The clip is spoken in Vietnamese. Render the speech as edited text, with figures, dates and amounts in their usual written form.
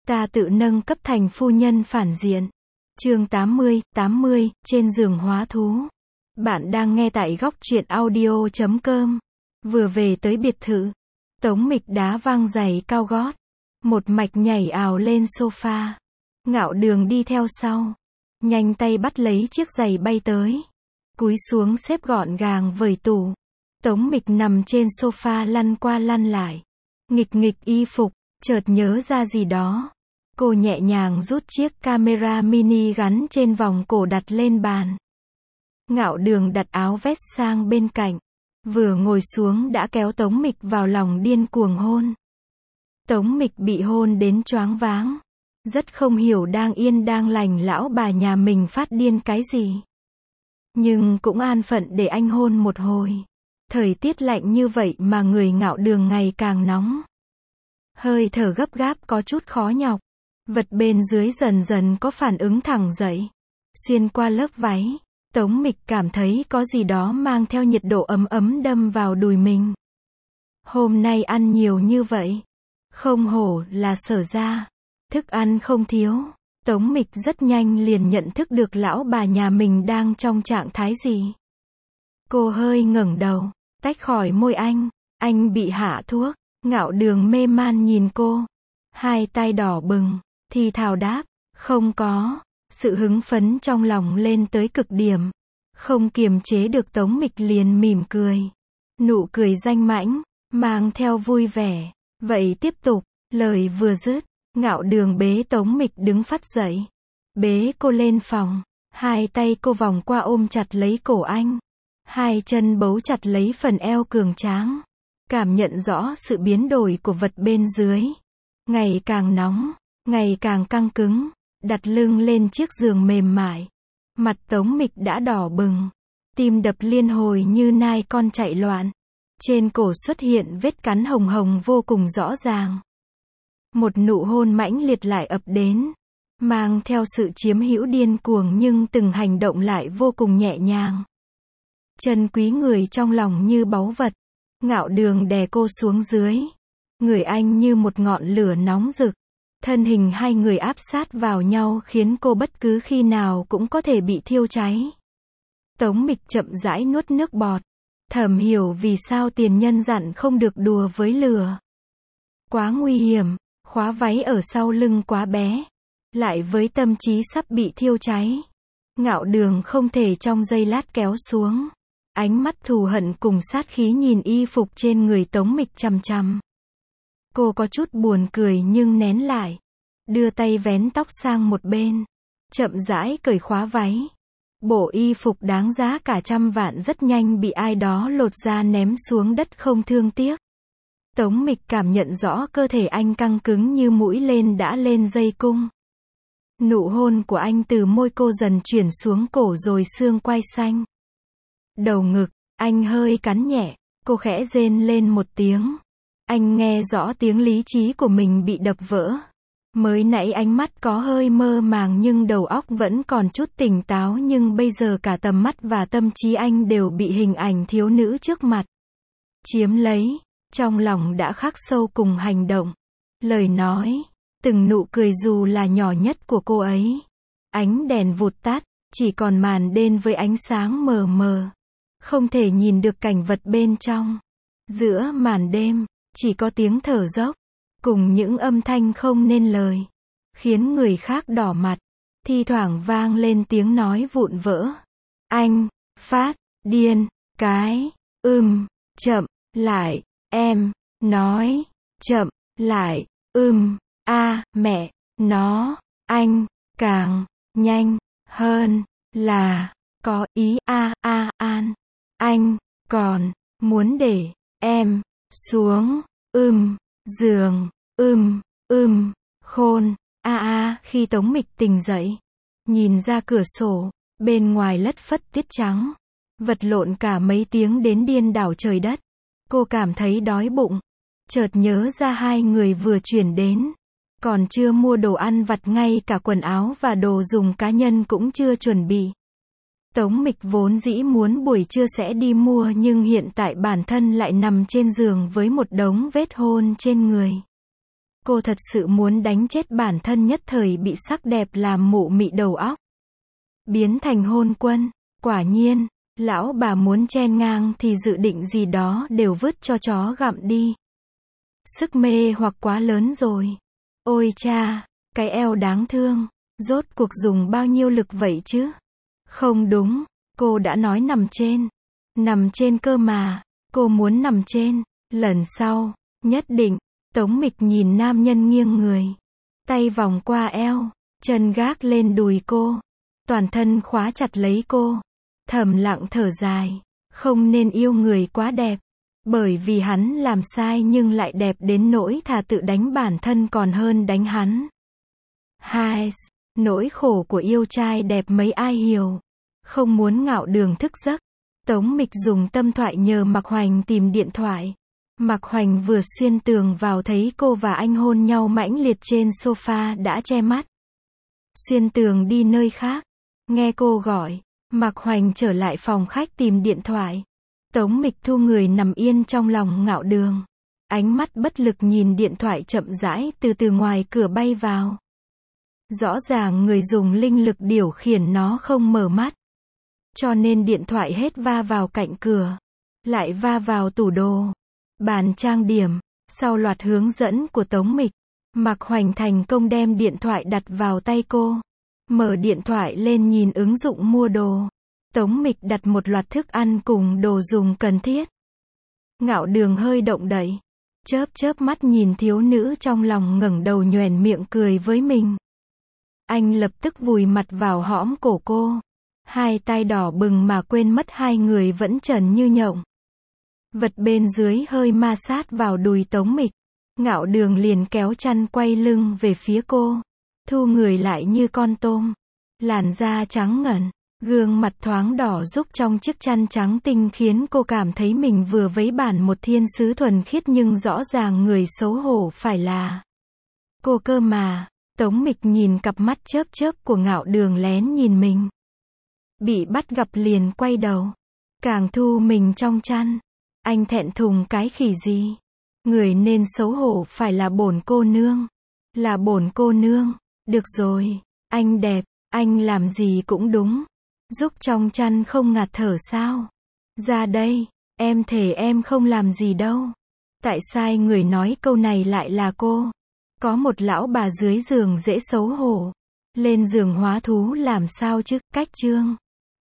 Ta tự nâng cấp thành phu nhân phản diện. Chương 80, trên giường hóa thú. Bạn đang nghe tại góc truyện audio.com. Vừa về tới biệt thự, Tống Mịch đá văng giày cao gót, một mạch nhảy ào lên sofa. Ngạo Đường đi theo sau, nhanh tay bắt lấy chiếc giày bay tới, cúi xuống xếp gọn gàng vời tủ. Tống Mịch nằm trên sofa lăn qua lăn lại, nghịch nghịch y phục, chợt nhớ ra gì đó. Cô nhẹ nhàng rút chiếc camera mini gắn trên vòng cổ đặt lên bàn. Ngạo Đường đặt áo vest sang bên cạnh, vừa ngồi xuống đã kéo Tống Mịch vào lòng điên cuồng hôn. Tống Mịch bị hôn đến choáng váng, rất không hiểu đang yên đang lành lão bà nhà mình phát điên cái gì. Nhưng cũng an phận để anh hôn một hồi. Thời tiết lạnh như vậy mà người Ngạo Đường ngày càng nóng. Hơi thở gấp gáp có chút khó nhọc. Vật bên dưới dần dần có phản ứng thẳng dậy. Xuyên qua lớp váy, Tống Mịch cảm thấy có gì đó mang theo nhiệt độ ấm ấm đâm vào đùi mình. Hôm nay ăn nhiều như vậy, không hổ là Sở gia, thức ăn không thiếu. Tống Mịch rất nhanh liền nhận thức được lão bà nhà mình đang trong trạng thái gì. Cô hơi ngẩng đầu, tách khỏi môi anh bị hạ thuốc. Ngạo Đường mê man nhìn cô, hai tay đỏ bừng, thì thào đáp, không có. Sự hứng phấn trong lòng lên tới cực điểm, không kiềm chế được Tống Mịch liền mỉm cười. Nụ cười danh mãnh, mang theo vui vẻ. Vậy tiếp tục. Lời vừa dứt, Ngạo Đường bế Tống Mịch đứng phắt dậy, bế cô lên phòng, hai tay cô vòng qua ôm chặt lấy cổ anh, hai chân bấu chặt lấy phần eo cường tráng, cảm nhận rõ sự biến đổi của vật bên dưới, ngày càng nóng, ngày càng căng cứng. Đặt lưng lên chiếc giường mềm mại, mặt Tống Mịch đã đỏ bừng, tim đập liên hồi như nai con chạy loạn. Trên cổ xuất hiện vết cắn hồng hồng vô cùng rõ ràng. Một nụ hôn mãnh liệt lại ập đến, mang theo sự chiếm hữu điên cuồng nhưng từng hành động lại vô cùng nhẹ nhàng. Trân quý người trong lòng như báu vật. Ngạo Đường đè cô xuống dưới, người anh như một ngọn lửa nóng rực. Thân hình hai người áp sát vào nhau khiến cô bất cứ khi nào cũng có thể bị thiêu cháy. Tống Mịch chậm rãi nuốt nước bọt, thầm hiểu vì sao tiền nhân dặn không được đùa với lửa. Quá nguy hiểm, khóa váy ở sau lưng quá bé, lại với tâm trí sắp bị thiêu cháy. Ngạo Đường không thể trong giây lát kéo xuống. Ánh mắt thù hận cùng sát khí nhìn y phục trên người Tống Mịch chằm chằm. Cô có chút buồn cười nhưng nén lại, đưa tay vén tóc sang một bên, chậm rãi cởi khóa váy. Bộ y phục đáng giá cả 100 vạn rất nhanh bị ai đó lột ra ném xuống đất không thương tiếc. Tống Mịch cảm nhận rõ cơ thể anh căng cứng như mũi lên đã lên dây cung. Nụ hôn của anh từ môi cô dần chuyển xuống cổ rồi xương quai xanh. Đầu ngực, anh hơi cắn nhẹ, cô khẽ rên lên một tiếng. Anh nghe rõ tiếng lý trí của mình bị đập vỡ. Mới nãy ánh mắt có hơi mơ màng nhưng đầu óc vẫn còn chút tỉnh táo, nhưng bây giờ cả tầm mắt và tâm trí anh đều bị hình ảnh thiếu nữ trước mặt chiếm lấy. Trong lòng đã khắc sâu cùng hành động, lời nói, từng nụ cười dù là nhỏ nhất của cô ấy. Ánh đèn vụt tắt, chỉ còn màn đêm với ánh sáng mờ mờ, không thể nhìn được cảnh vật bên trong. Giữa màn đêm, chỉ có tiếng thở dốc, cùng những âm thanh không nên lời, khiến người khác đỏ mặt. Thi thoảng vang lên tiếng nói vụn vỡ. Anh, phát, điên, cái, chậm, lại, em, nói, chậm, lại, mẹ, nó, anh, càng, nhanh, hơn, là, có ý an, anh, còn, muốn để, em, xuống, giường, khôn, khi Tống Mịch tỉnh dậy, nhìn ra cửa sổ, bên ngoài lất phất tiết trắng, vật lộn cả mấy tiếng đến điên đảo trời đất. Cô cảm thấy đói bụng, chợt nhớ ra hai người vừa chuyển đến, còn chưa mua đồ ăn vặt, ngay cả quần áo và đồ dùng cá nhân cũng chưa chuẩn bị. Tống Mịch vốn dĩ muốn buổi trưa sẽ đi mua nhưng hiện tại bản thân lại nằm trên giường với một đống vết hôn trên người. Cô thật sự muốn đánh chết bản thân, nhất thời bị sắc đẹp làm mụ mị đầu óc. Biến thành hôn quân. Quả nhiên, lão bà muốn chen ngang thì dự định gì đó đều vứt cho chó gặm đi. Sức mê hoặc quá lớn rồi. Ôi cha, cái eo đáng thương. Rốt cuộc dùng bao nhiêu lực vậy chứ? Không đúng, cô đã nói nằm trên. Nằm trên cơ mà. Cô muốn nằm trên. Lần sau, nhất định. Tống Mịch nhìn nam nhân nghiêng người. Tay vòng qua eo. Chân gác lên đùi cô. Toàn thân khóa chặt lấy cô. Thầm lặng thở dài. Không nên yêu người quá đẹp. Bởi vì hắn làm sai nhưng lại đẹp đến nỗi thà tự đánh bản thân còn hơn đánh hắn. Hai, nỗi khổ của yêu trai đẹp mấy ai hiểu. Không muốn Ngạo Đường thức giấc. Tống Mịch dùng tâm thoại nhờ Mạc Hoành tìm điện thoại. Mạc Hoành vừa xuyên tường vào thấy cô và anh hôn nhau mãnh liệt trên sofa đã che mắt. Xuyên tường đi nơi khác. Nghe cô gọi, Mạc Hoành trở lại phòng khách tìm điện thoại. Tống Mịch thu người nằm yên trong lòng Ngạo Đường. Ánh mắt bất lực nhìn điện thoại chậm rãi từ từ ngoài cửa bay vào. Rõ ràng người dùng linh lực điều khiển nó không mở mắt. Cho nên điện thoại hết va vào cạnh cửa. Lại va vào tủ đồ. Bàn trang điểm. Sau loạt hướng dẫn của Tống Mịch, Mạc Hoành thành công đem điện thoại đặt vào tay cô. Mở điện thoại lên nhìn ứng dụng mua đồ. Tống Mịch đặt một loạt thức ăn cùng đồ dùng cần thiết. Ngạo Đường hơi động đậy. Chớp mắt nhìn thiếu nữ trong lòng ngẩng đầu nhoẻn miệng cười với mình. Anh lập tức vùi mặt vào hõm cổ cô. Hai tay đỏ bừng mà quên mất hai người vẫn trần như nhộng. Vật bên dưới hơi ma sát vào đùi Tống Mịch. Ngạo Đường liền kéo chăn quay lưng về phía cô. Thu người lại như con tôm. Làn da trắng ngần. Gương mặt thoáng đỏ rúc trong chiếc chăn trắng tinh khiến cô cảm thấy mình vừa vấy bản một thiên sứ thuần khiết nhưng rõ ràng người xấu hổ phải là cô cơ mà. Tống Mịch nhìn cặp mắt chớp của Ngạo Đường lén nhìn mình. Bị bắt gặp liền quay đầu. Càng thu mình trong chăn. Anh thẹn thùng cái khỉ gì? Người nên xấu hổ phải là bổn cô nương. Là bổn cô nương. Được rồi, anh đẹp, anh làm gì cũng đúng. Giúp trong chăn không ngạt thở sao? Ra đây, em thề em không làm gì đâu. Tại sao người nói câu này lại là cô? Có một lão bà dưới giường dễ xấu hổ. Lên giường hóa thú làm sao chứ? Cách chương